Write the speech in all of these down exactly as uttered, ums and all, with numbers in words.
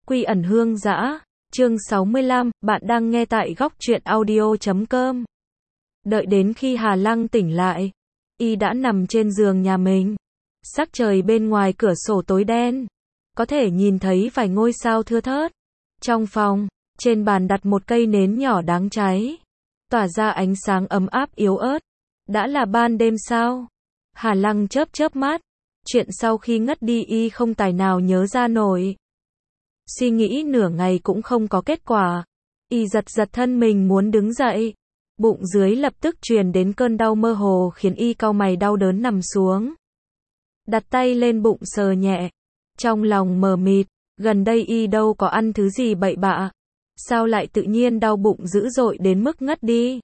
Quy ẩn hương dã, chương sáu mươi lăm, bạn đang nghe tại góc truyện audio chấm com. Đợi đến khi Hà Lăng tỉnh lại, y đã nằm trên giường nhà mình. Sắc trời bên ngoài cửa sổ tối đen, có thể nhìn thấy vài ngôi sao thưa thớt. Trong phòng, trên bàn đặt một cây nến nhỏ đáng cháy, tỏa ra ánh sáng ấm áp yếu ớt. Đã là ban đêm sao? Hà Lăng chớp chớp mắt, chuyện sau khi ngất đi y không tài nào nhớ ra nổi. Suy nghĩ nửa ngày cũng không có kết quả. Y giật giật thân mình muốn đứng dậy. Bụng dưới lập tức truyền đến cơn đau mơ hồ khiến y cau mày đau đớn nằm xuống. Đặt tay lên bụng sờ nhẹ. Trong lòng mờ mịt, gần đây y đâu có ăn thứ gì bậy bạ. Sao lại tự nhiên đau bụng dữ dội đến mức ngất đi?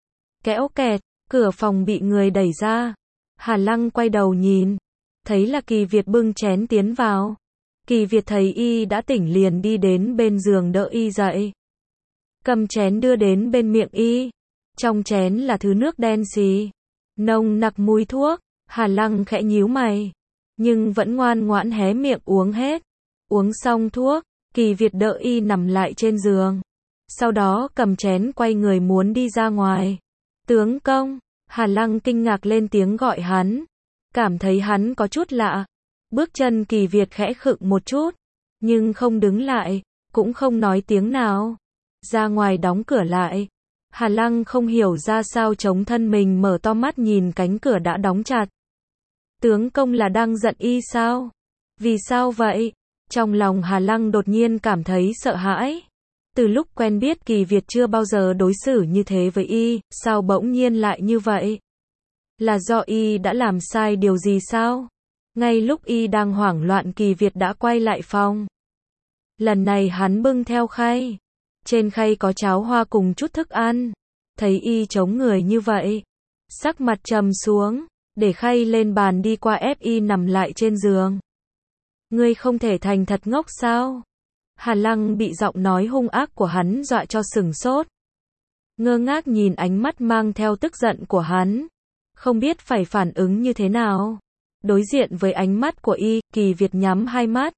Kéo kẹt, cửa phòng bị người đẩy ra. Hà Lăng quay đầu nhìn. Thấy là Kỳ Việt bưng chén tiến vào. Kỳ Việt thấy y đã tỉnh liền đi đến bên giường đỡ y dậy. Cầm chén đưa đến bên miệng y. Trong chén là thứ nước đen xì, nồng nặc mùi thuốc. Hà Lăng khẽ nhíu mày, nhưng vẫn ngoan ngoãn hé miệng uống hết. Uống xong thuốc, Kỳ Việt đỡ y nằm lại trên giường. Sau đó cầm chén quay người muốn đi ra ngoài. Tướng công, Hà Lăng kinh ngạc lên tiếng gọi hắn. Cảm thấy hắn có chút lạ. Bước chân Kỳ Việt khẽ khựng một chút, nhưng không đứng lại, cũng không nói tiếng nào. Ra ngoài đóng cửa lại. Hà Lăng không hiểu ra sao chống thân mình mở to mắt nhìn cánh cửa đã đóng chặt. Tướng công là đang giận y sao? Vì sao vậy? Trong lòng Hà Lăng đột nhiên cảm thấy sợ hãi. Từ lúc quen biết Kỳ Việt chưa bao giờ đối xử như thế với y, sao bỗng nhiên lại như vậy? Là do y đã làm sai điều gì sao? Ngay lúc y đang hoảng loạn Kỳ Việt đã quay lại phòng. Lần này hắn bưng theo khay. Trên khay có cháo hoa cùng chút thức ăn. Thấy y chống người như vậy, sắc mặt trầm xuống, để khay lên bàn đi qua ép y nằm lại trên giường. Ngươi không thể thành thật ngốc sao? Hà Lăng bị giọng nói hung ác của hắn dọa cho sửng sốt. Ngơ ngác nhìn ánh mắt mang theo tức giận của hắn. Không biết phải phản ứng như thế nào. Đối diện với ánh mắt của y, Kỳ Việt nhắm hai mắt.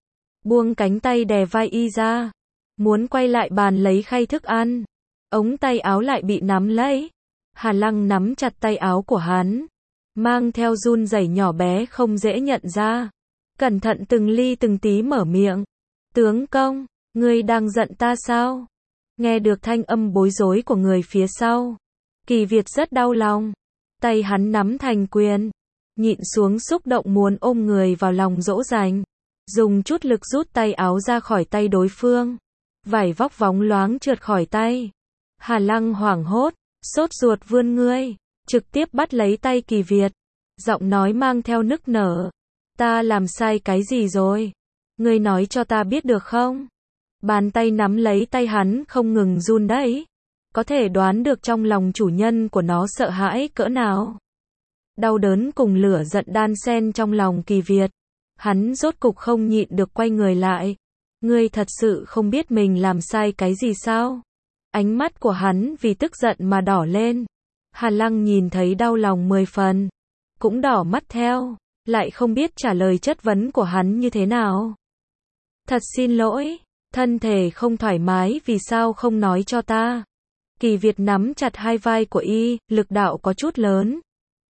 Buông cánh tay đè vai y ra. Muốn quay lại bàn lấy khay thức ăn. Ống tay áo lại bị nắm lấy. Hà Lăng nắm chặt tay áo của hắn. Mang theo run rẩy nhỏ bé không dễ nhận ra. Cẩn thận từng ly từng tí mở miệng. Tướng công, ngươi đang giận ta sao? Nghe được thanh âm bối rối của người phía sau. Kỳ Việt rất đau lòng. Tay hắn nắm thành quyền. Nhịn xuống xúc động muốn ôm người vào lòng dỗ dành. Dùng chút lực rút tay áo ra khỏi tay đối phương. Vải vóc bóng loáng trượt khỏi tay. Hà Lăng hoảng hốt, sốt ruột vươn ngươi, trực tiếp bắt lấy tay Kỳ Việt. Giọng nói mang theo nức nở. Ta làm sai cái gì rồi? Ngươi nói cho ta biết được không? Bàn tay nắm lấy tay hắn không ngừng run đẩy. Có thể đoán được trong lòng chủ nhân của nó sợ hãi cỡ nào. Đau đớn cùng lửa giận đan xen trong lòng Kỳ Việt. Hắn rốt cục không nhịn được quay người lại. Ngươi thật sự không biết mình làm sai cái gì sao? Ánh mắt của hắn vì tức giận mà đỏ lên. Hà Lăng nhìn thấy đau lòng mười phần. Cũng đỏ mắt theo. Lại không biết trả lời chất vấn của hắn như thế nào. Thật xin lỗi. Thân thể không thoải mái vì sao không nói cho ta? Kỳ Việt nắm chặt hai vai của y, lực đạo có chút lớn.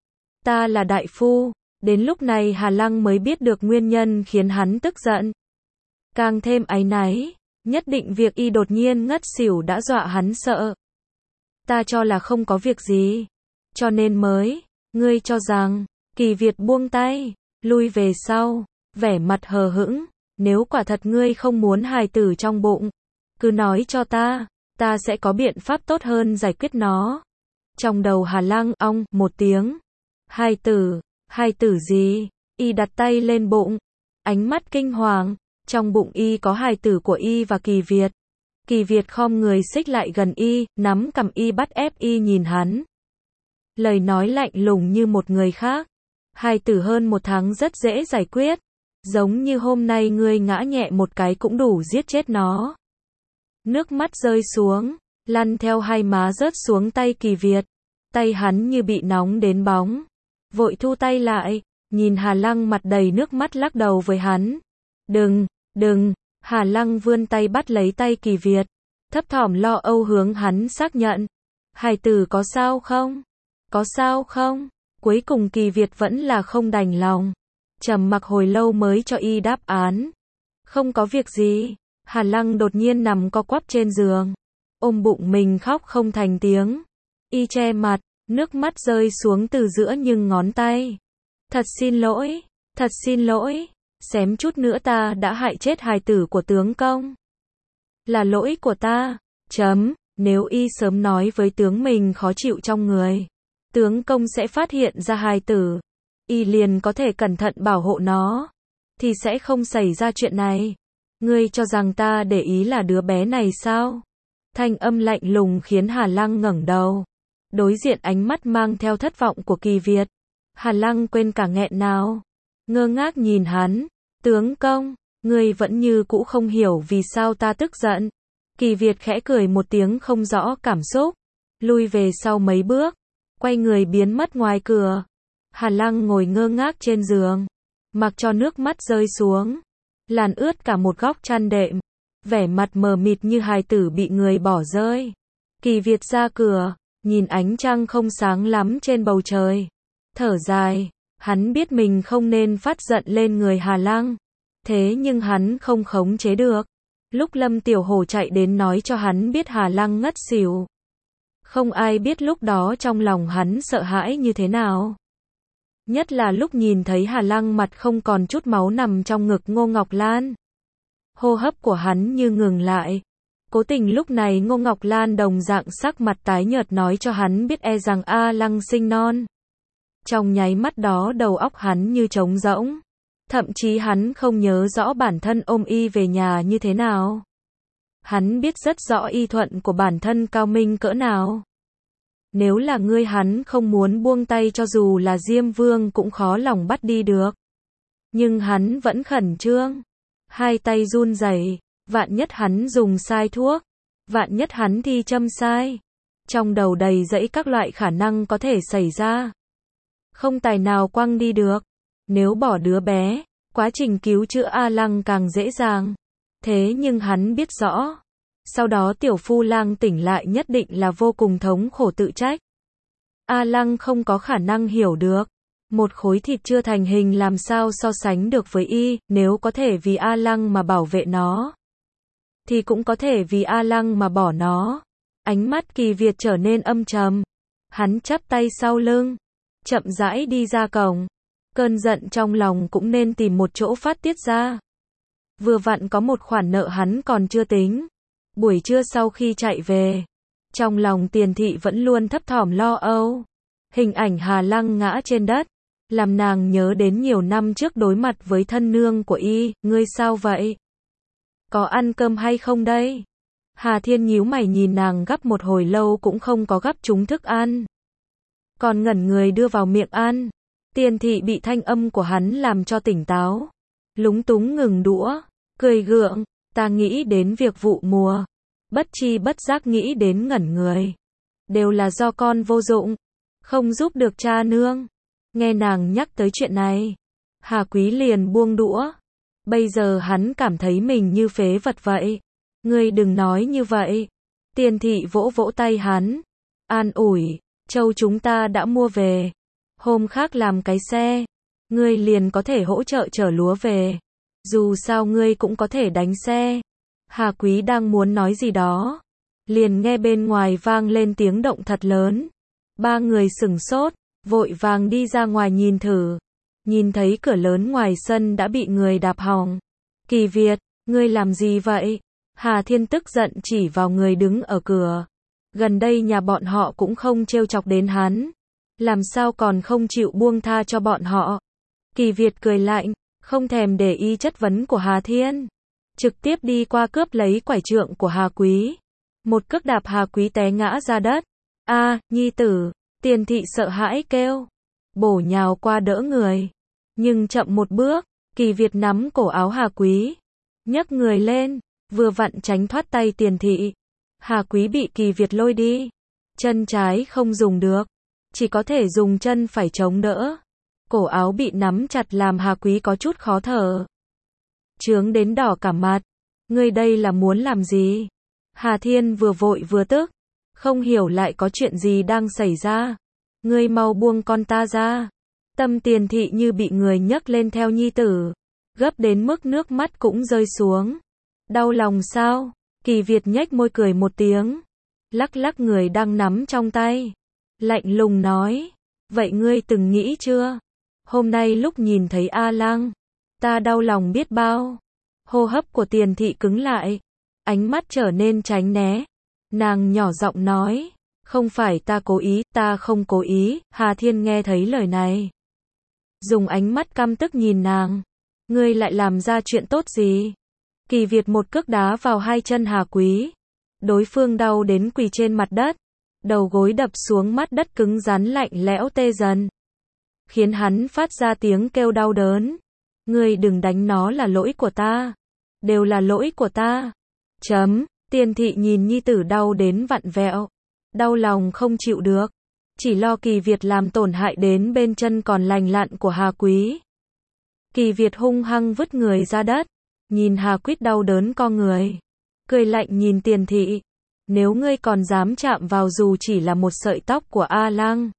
Ta là đại phu. Đến lúc này Hà Lăng mới biết được nguyên nhân khiến hắn tức giận. Càng thêm áy náy, nhất định việc y đột nhiên ngất xỉu đã dọa hắn sợ. Ta cho là không có việc gì, cho nên mới, ngươi cho rằng, Kỳ Việt buông tay, lui về sau, vẻ mặt hờ hững, nếu quả thật ngươi không muốn hài tử trong bụng, cứ nói cho ta, ta sẽ có biện pháp tốt hơn giải quyết nó. Trong đầu Hà Lăng ong một tiếng, hài tử, hài tử gì? Y đặt tay lên bụng, ánh mắt kinh hoàng. Trong bụng y có hài tử của y và Kỳ Việt. Kỳ Việt khom người xích lại gần y, nắm cằm y bắt ép y nhìn hắn. Lời nói lạnh lùng như một người khác. Hài tử hơn một tháng rất dễ giải quyết. Giống như hôm nay ngươi ngã nhẹ một cái cũng đủ giết chết nó. Nước mắt rơi xuống, lăn theo hai má rớt xuống tay Kỳ Việt. Tay hắn như bị nóng đến bóng. Vội thu tay lại, nhìn Hà Lăng mặt đầy nước mắt lắc đầu với hắn. Đừng, đừng, Hà Lăng vươn tay bắt lấy tay Kỳ Việt, thấp thỏm lo âu hướng hắn xác nhận. Hài tử có sao không? Có sao không? Cuối cùng Kỳ Việt vẫn là không đành lòng. Trầm mặc hồi lâu mới cho y đáp án. Không có việc gì. Hà Lăng đột nhiên nằm co quắp trên giường, ôm bụng mình khóc không thành tiếng. Y che mặt, nước mắt rơi xuống từ giữa nhưng ngón tay. Thật xin lỗi, thật xin lỗi, xém chút nữa ta đã hại chết hài tử của tướng công. Là lỗi của ta. Chấm, nếu y sớm nói với tướng mình khó chịu trong người, tướng công sẽ phát hiện ra hài tử, y liền có thể cẩn thận bảo hộ nó, thì sẽ không xảy ra chuyện này. Ngươi cho rằng ta để ý là đứa bé này sao? Thanh âm lạnh lùng khiến Hà Lăng ngẩng đầu, đối diện ánh mắt mang theo thất vọng của Kỳ Việt. Hà Lăng quên cả nghẹn nào, ngơ ngác nhìn hắn. Tướng công, ngươi vẫn như cũ không hiểu vì sao ta tức giận. Kỳ Việt khẽ cười một tiếng không rõ cảm xúc, lui về sau mấy bước, quay người biến mất ngoài cửa. Hà Lăng ngồi ngơ ngác trên giường, mặc cho nước mắt rơi xuống, làn ướt cả một góc chăn đệm, vẻ mặt mờ mịt như hài tử bị người bỏ rơi. Kỳ Việt ra cửa, nhìn ánh trăng không sáng lắm trên bầu trời, thở dài. Hắn biết mình không nên phát giận lên người Hà Lăng, thế nhưng hắn không khống chế được. Lúc Lâm Tiểu Hổ chạy đến nói cho hắn biết Hà Lăng ngất xỉu, không ai biết lúc đó trong lòng hắn sợ hãi như thế nào. Nhất là lúc nhìn thấy Hà Lăng mặt không còn chút máu nằm trong ngực Ngô Ngọc Lan. Hô hấp của hắn như ngừng lại. Cố tình lúc này Ngô Ngọc Lan đồng dạng sắc mặt tái nhợt nói cho hắn biết e rằng A Lăng sinh non. Trong nháy mắt đó đầu óc hắn như trống rỗng. Thậm chí hắn không nhớ rõ bản thân ôm y về nhà như thế nào. Hắn biết rất rõ y thuận của bản thân cao minh cỡ nào. Nếu là ngươi hắn không muốn buông tay cho dù là Diêm Vương cũng khó lòng bắt đi được. Nhưng hắn vẫn khẩn trương. Hai tay run rẩy, vạn nhất hắn dùng sai thuốc, vạn nhất hắn thi châm sai. Trong đầu đầy dẫy các loại khả năng có thể xảy ra. Không tài nào quăng đi được. Nếu bỏ đứa bé, quá trình cứu chữa A Lăng càng dễ dàng. Thế nhưng hắn biết rõ, sau đó tiểu phu lang tỉnh lại nhất định là vô cùng thống khổ tự trách. A Lăng không có khả năng hiểu được. Một khối thịt chưa thành hình làm sao so sánh được với y, nếu có thể vì A Lăng mà bảo vệ nó, thì cũng có thể vì A Lăng mà bỏ nó. Ánh mắt Kỳ Việt trở nên âm trầm. Hắn chắp tay sau lưng, chậm rãi đi ra cổng. Cơn giận trong lòng cũng nên tìm một chỗ phát tiết ra. Vừa vặn có một khoản nợ hắn còn chưa tính. Buổi trưa sau khi chạy về, trong lòng Tiền Thị vẫn luôn thấp thỏm lo âu. Hình ảnh Hà Lăng ngã trên đất, làm nàng nhớ đến nhiều năm trước đối mặt với thân nương của y. Ngươi sao vậy? Có ăn cơm hay không đây? Hà Thiên nhíu mày nhìn nàng gắp một hồi lâu cũng không có gắp trúng thức ăn. Còn ngẩn người đưa vào miệng ăn. Tiền Thị bị thanh âm của hắn làm cho tỉnh táo. Lúng túng ngừng đũa, cười gượng. Ta nghĩ đến việc vụ mùa, bất chi bất giác nghĩ đến ngẩn người. Đều là do con vô dụng, không giúp được cha nương. Nghe nàng nhắc tới chuyện này, Hà Quý liền buông đũa. Bây giờ hắn cảm thấy mình như phế vật vậy. Ngươi đừng nói như vậy. Tiền Thị vỗ vỗ tay hắn, an ủi, trâu chúng ta đã mua về. Hôm khác làm cái xe, ngươi liền có thể hỗ trợ chở lúa về. Dù sao ngươi cũng có thể đánh xe. Hà Quý đang muốn nói gì đó, liền nghe bên ngoài vang lên tiếng động thật lớn. Ba người sửng sốt, vội vàng đi ra ngoài nhìn thử. Nhìn thấy cửa lớn ngoài sân đã bị người đạp hỏng. Kỳ Việt, ngươi làm gì vậy? Hà Thiên tức giận chỉ vào người đứng ở cửa. Gần đây nhà bọn họ cũng không trêu chọc đến hắn, làm sao còn không chịu buông tha cho bọn họ? Kỳ Việt cười lạnh, không thèm để ý chất vấn của Hà Thiên, trực tiếp đi qua cướp lấy quải trượng của Hà Quý. Một cước đạp Hà Quý té ngã ra đất. A, nhi tử! Tiền Thị sợ hãi kêu, bổ nhào qua đỡ người. Nhưng chậm một bước, Kỳ Việt nắm cổ áo Hà Quý, nhấc người lên, vừa vặn tránh thoát tay Tiền Thị. Hà Quý bị Kỳ Việt lôi đi, chân trái không dùng được, chỉ có thể dùng chân phải chống đỡ. Cổ áo bị nắm chặt làm Hà Quý có chút khó thở, chướng đến đỏ cả mặt. Ngươi đây là muốn làm gì? Hà Thiên vừa vội vừa tức, không hiểu lại có chuyện gì đang xảy ra. Ngươi mau buông con ta ra. Tâm Tiền thị như bị người nhấc lên theo nhi tử, gấp đến mức nước mắt cũng rơi xuống. Đau lòng sao? Kỳ Việt nhếch môi cười một tiếng, lắc lắc người đang nắm trong tay, lạnh lùng nói, vậy ngươi từng nghĩ chưa? Hôm nay lúc nhìn thấy A Lăng, ta đau lòng biết bao. Hô hấp của Tiền thị cứng lại, ánh mắt trở nên tránh né. Nàng nhỏ giọng nói, không phải ta cố ý, ta không cố ý. Hà Thiên nghe thấy lời này, dùng ánh mắt căm tức nhìn nàng, ngươi lại làm ra chuyện tốt gì? Kỳ Việt một cước đá vào hai chân Hà Quý, đối phương đau đến quỳ trên mặt đất, đầu gối đập xuống mắt đất cứng rắn lạnh lẽo tê dần, khiến hắn phát ra tiếng kêu đau đớn. Ngươi đừng đánh, nó là lỗi của ta, đều là lỗi của ta. Chấm. Tiền thị nhìn nhi tử đau đến vặn vẹo, đau lòng không chịu được, chỉ lo Kỳ Việt làm tổn hại đến bên chân còn lành lặn của Hà Quý. Kỳ Việt hung hăng vứt người ra đất, nhìn Hà Quýt đau đớn co người, cười lạnh nhìn Tiền thị, nếu ngươi còn dám chạm vào dù chỉ là một sợi tóc của A Lăng,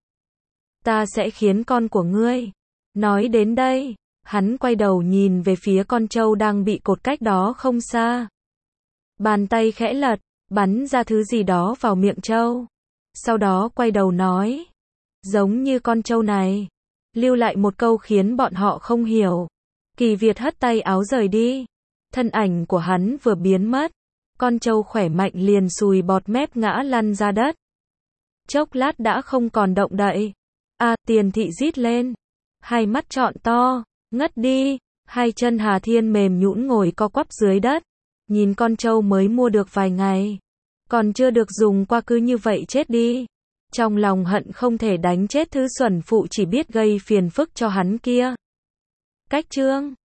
ta sẽ khiến con của ngươi. Nói đến đây, hắn quay đầu nhìn về phía con trâu đang bị cột cách đó không xa. Bàn tay khẽ lật, bắn ra thứ gì đó vào miệng trâu. Sau đó quay đầu nói, giống như con trâu này, lưu lại một câu khiến bọn họ không hiểu. Kỳ Việt hất tay áo rời đi, thân ảnh của hắn vừa biến mất, con trâu khỏe mạnh liền sùi bọt mép ngã lăn ra đất. Chốc lát đã không còn động đậy. A, à, Tiền thị rít lên, hai mắt trọn to, ngất đi. Hai chân Hà Thiên mềm nhũn ngồi co quắp dưới đất, nhìn con trâu mới mua được vài ngày, còn chưa được dùng qua cứ như vậy chết đi. Trong lòng hận không thể đánh chết thứ xuẩn phụ chỉ biết gây phiền phức cho hắn kia. Cách chương